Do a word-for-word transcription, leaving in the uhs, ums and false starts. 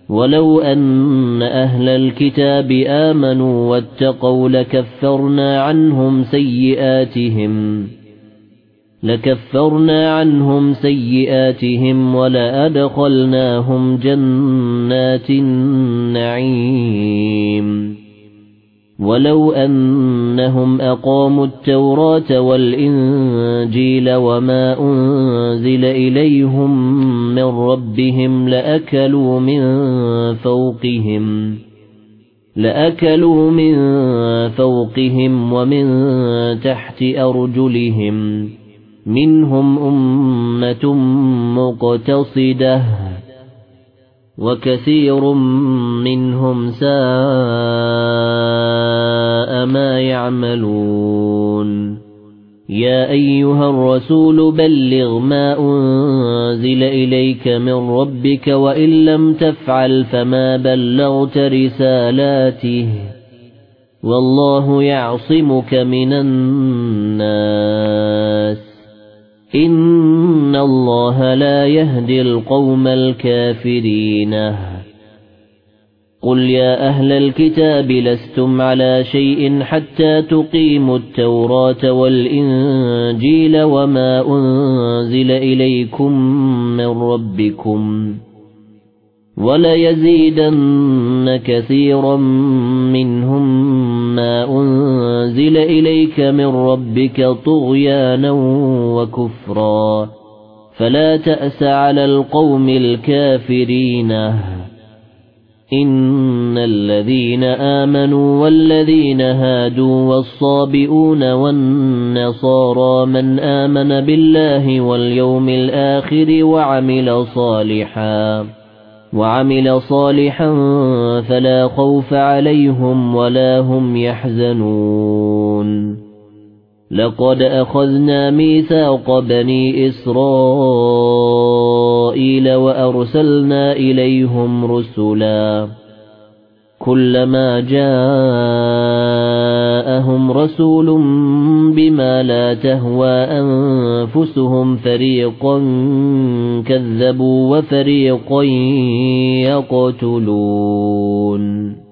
ولو أن أهل الكتاب آمنوا واتقوا لكفرنا عنهم سيئاتهم لكفرنا عنهم سيئاتهم ولأدخلناهم جنات النعيم ولو أنهم أقاموا التوراة والإنجيل وما أنزل إليهم من ربهم لأكلوا من فوقهم لأكلوا من فوقهم ومن تحت أرجلهم منهم أمة مقتصدة وكثير منهم ساء ما يعملون يا أيها الرسول بلغ ما أنزل إليك من ربك وإن لم تفعل فما بلغت رسالاته والله يعصمك من الناس إن الله لا يهدي القوم الكافرين قل يا أهل الكتاب لستم على شيء حتى تقيموا التوراة والإنجيل وما أنزل إليكم من ربكم وليزيدن كثيرا منهم ما أنزل إليك من ربك طغيانا وكفرا فلا تأس على القوم الكافرين إن الذين آمنوا والذين هادوا والصابئون والنصارى من آمن بالله واليوم الآخر وعمل صالحا وعمل صالحا فلا خوف عليهم ولا هم يحزنون لقد أخذنا ميثاق بني إسرائيل وأرسلنا إليهم رسلا كلما جاءهم رسول بما لا تهوى أنفسهم فريقا كذبوا وفريقا يقتلون